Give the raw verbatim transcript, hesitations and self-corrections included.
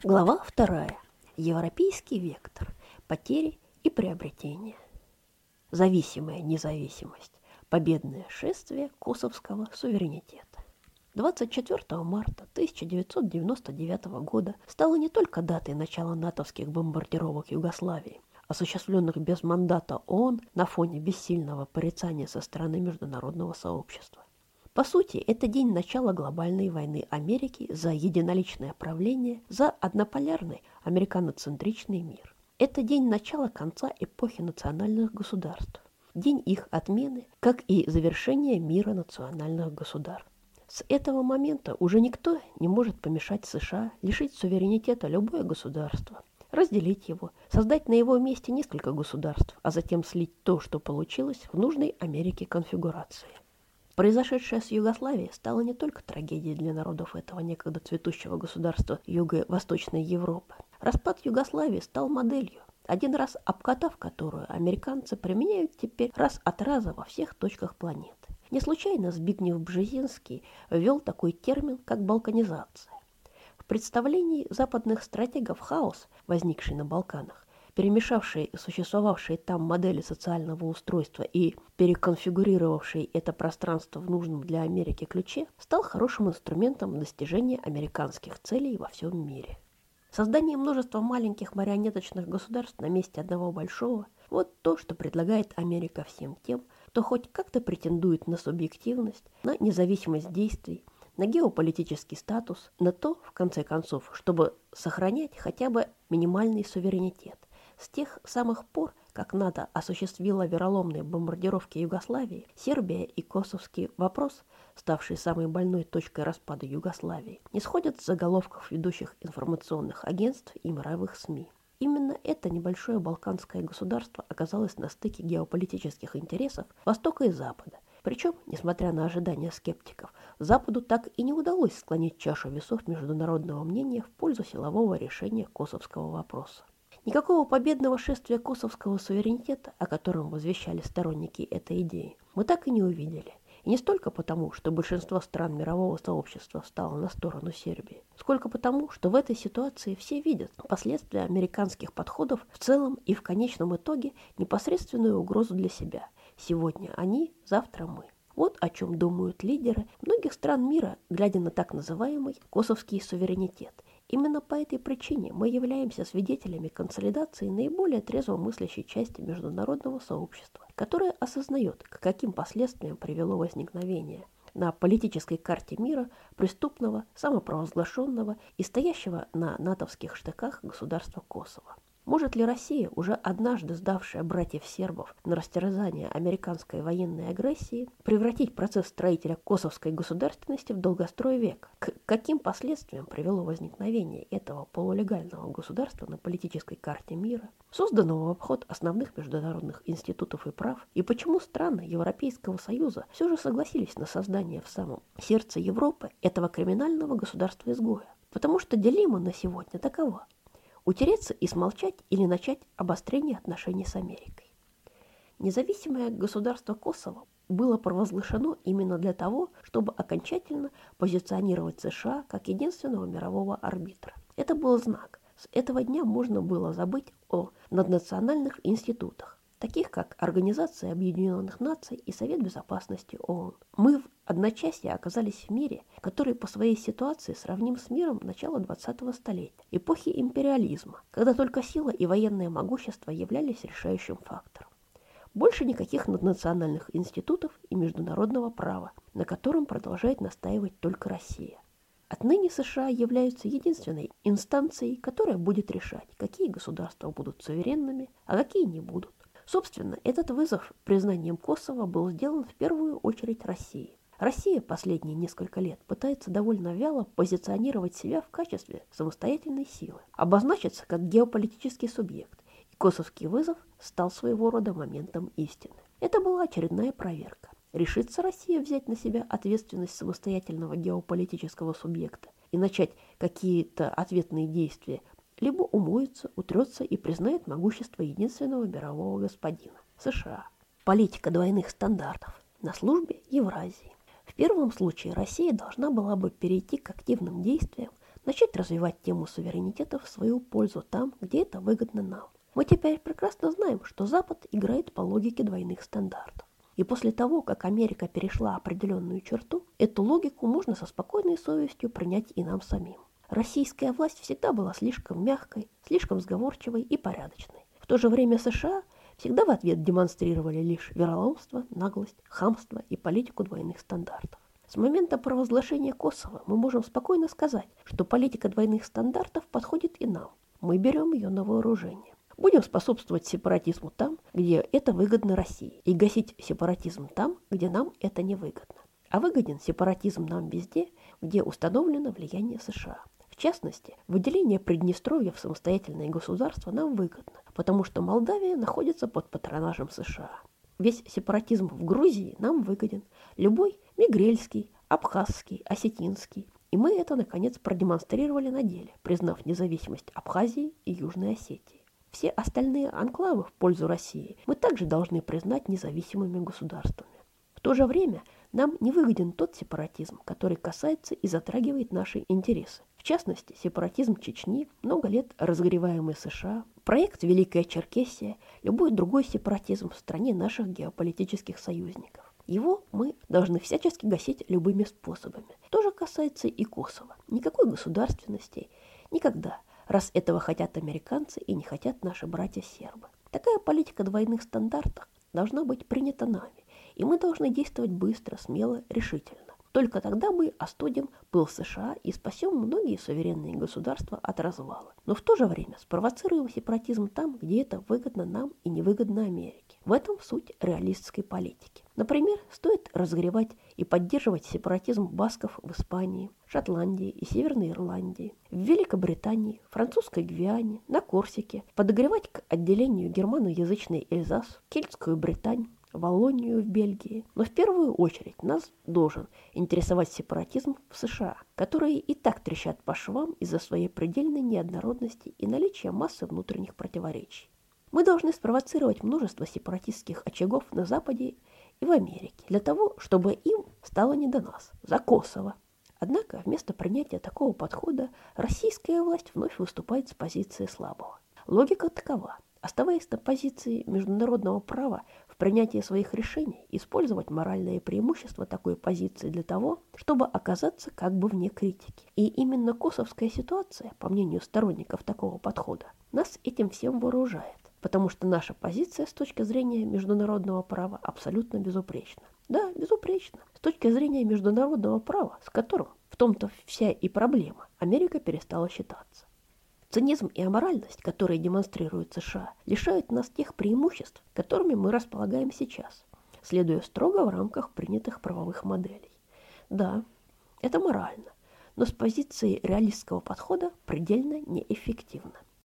Глава вторая. Европейский вектор. Потери и приобретения. Зависимая независимость. Победное шествие косовского суверенитета. двадцать четвёртого марта тысяча девятьсот девяносто девятого года стало не только датой начала натовских бомбардировок Югославии, осуществленных без мандата ООН на фоне бессильного порицания со стороны международного сообщества. По сути, это день начала глобальной войны Америки за единоличное правление, за однополярный американоцентричный мир. Это день начала конца эпохи национальных государств, день их отмены, как и завершения мира национальных государств. С этого момента уже никто не может помешать США лишить суверенитета любое государство, разделить его, создать на его месте несколько государств, а затем слить то, что получилось, в нужной Америке конфигурации. Произошедшее с Югославией стало не только трагедией для народов этого некогда цветущего государства Юго-Восточной Европы. Распад Югославии стал моделью, один раз обкатав которую американцы применяют теперь раз от раза во всех точках планеты. Не случайно Збигнев Бжезинский ввел такой термин, как балканизация. В представлении западных стратегов хаос, возникший на Балканах, перемешавший существовавшие там модели социального устройства и переконфигурировавший это пространство в нужном для Америки ключе, стал хорошим инструментом достижения американских целей во всем мире. Создание множества маленьких марионеточных государств на месте одного большого – вот то, что предлагает Америка всем тем, кто хоть как-то претендует на субъективность, на независимость действий, на геополитический статус, на то, в конце концов, чтобы сохранять хотя бы минимальный суверенитет. С тех самых пор, как НАТО осуществила вероломные бомбардировки Югославии, Сербия и косовский вопрос, ставший самой больной точкой распада Югославии, не сходят с заголовков ведущих информационных агентств и мировых СМИ. Именно это небольшое балканское государство оказалось на стыке геополитических интересов Востока и Запада. Причем, несмотря на ожидания скептиков, Западу так и не удалось склонить чашу весов международного мнения в пользу силового решения косовского вопроса. Никакого победного шествия косовского суверенитета, о котором возвещали сторонники этой идеи, мы так и не увидели. И не столько потому, что большинство стран мирового сообщества встало на сторону Сербии, сколько потому, что в этой ситуации все видят последствия американских подходов в целом и в конечном итоге непосредственную угрозу для себя. Сегодня они, завтра мы. Вот о чем думают лидеры многих стран мира, глядя на так называемый косовский суверенитет. Именно по этой причине мы являемся свидетелями консолидации наиболее трезво мыслящей части международного сообщества, которая осознает, к каким последствиям привело возникновение на политической карте мира преступного, самопровозглашенного и стоящего на натовских штыках государства Косово. Может ли Россия, уже однажды сдавшая братьев сербов на растерзание американской военной агрессии, превратить процесс строителя косовской государственности в долгострой века? К каким последствиям привело возникновение этого полулегального государства на политической карте мира, созданного в обход основных международных институтов и прав? И почему страны Европейского Союза все же согласились на создание в самом сердце Европы этого криминального государства-изгоя? Потому что дилемма на сегодня такова: утереться и смолчать или начать обострение отношений с Америкой. Независимое государство Косово было провозглашено именно для того, чтобы окончательно позиционировать США как единственного мирового арбитра. Это был знак. С этого дня можно было забыть о наднациональных институтах, таких как Организация Объединенных Наций и Совет Безопасности ООН. Мы в одночасье оказались в мире, который по своей ситуации сравним с миром начала двадцатого столетия, эпохи империализма, когда только сила и военное могущество являлись решающим фактором. Больше никаких наднациональных институтов и международного права, на котором продолжает настаивать только Россия. Отныне США являются единственной инстанцией, которая будет решать, какие государства будут суверенными, а какие не будут. Собственно, этот вызов признанием Косово был сделан в первую очередь России. Россия последние несколько лет пытается довольно вяло позиционировать себя в качестве самостоятельной силы, обозначиться как геополитический субъект, и косовский вызов стал своего рода моментом истины. Это была очередная проверка. Решится Россия взять на себя ответственность самостоятельного геополитического субъекта и начать какие-то ответные действия, либо умоется, утрется и признает могущество единственного мирового господина – США. Политика двойных стандартов на службе Евразии. В первом случае Россия должна была бы перейти к активным действиям начать развивать тему суверенитета в свою пользу там, где это выгодно нам. Мы теперь прекрасно знаем, что Запад играет по логике двойных стандартов. И после того, как Америка перешла определенную черту, эту логику можно со спокойной совестью принять и нам самим. Российская власть всегда была слишком мягкой, слишком сговорчивой и порядочной. В то же время США всегда в ответ демонстрировали лишь вероломство, наглость, хамство и политику двойных стандартов. С момента провозглашения Косово мы можем спокойно сказать, что политика двойных стандартов подходит и нам. Мы берем ее на вооружение. Будем способствовать сепаратизму там, где это выгодно России, и гасить сепаратизм там, где нам это не выгодно. А выгоден сепаратизм нам везде, где установлено влияние США. В частности, выделение Приднестровья в самостоятельное государство нам выгодно, потому что Молдавия находится под патронажем США. Весь сепаратизм в Грузии нам выгоден. Любой мигрельский, абхазский, осетинский. И мы это, наконец, продемонстрировали на деле, признав независимость Абхазии и Южной Осетии. Все остальные анклавы в пользу России мы также должны признать независимыми государствами. В то же время нам не выгоден тот сепаратизм, который касается и затрагивает наши интересы. В частности, сепаратизм Чечни, много лет разогреваемый США, проект Великая Черкессия, любой другой сепаратизм в стране наших геополитических союзников. Его мы должны всячески гасить любыми способами. То же касается и Косово. Никакой государственности никогда, раз этого хотят американцы и не хотят наши братья-сербы. Такая политика двойных стандартов должна быть принята нами, и мы должны действовать быстро, смело, решительно. Только тогда мы остудим пыл США и спасем многие суверенные государства от развала. Но в то же время спровоцируем сепаратизм там, где это выгодно нам и невыгодно Америке. В этом суть реалистской политики. Например, стоит разогревать и поддерживать сепаратизм басков в Испании, Шотландии и Северной Ирландии, в Великобритании, Французской Гвиане, на Корсике, подогревать к отделению германоязычный Эльзас, Кельтскую Британь, Валлонию в Бельгии. Но в первую очередь нас должен интересовать сепаратизм в США, которые и так трещат по швам из-за своей предельной неоднородности и наличия массы внутренних противоречий. Мы должны спровоцировать множество сепаратистских очагов на Западе и в Америке, для того, чтобы им стало не до нас, за Косово. Однако вместо принятия такого подхода российская власть вновь выступает с позиции слабого. Логика такова. Оставаясь на позиции международного права в принятии своих решений, использовать моральное преимущество такой позиции для того, чтобы оказаться как бы вне критики. И именно косовская ситуация, по мнению сторонников такого подхода, нас этим всем вооружает, потому что наша позиция с точки зрения международного права абсолютно безупречна. Да, безупречна. С точки зрения международного права, с которым в том-то вся и проблема, Америка перестала считаться. Цинизм и аморальность, которые демонстрируют США, лишают нас тех преимуществ, которыми мы располагаем сейчас, следуя строго в рамках принятых правовых моделей. Да, это морально, но с позиции реалистского подхода предельно неэффективно.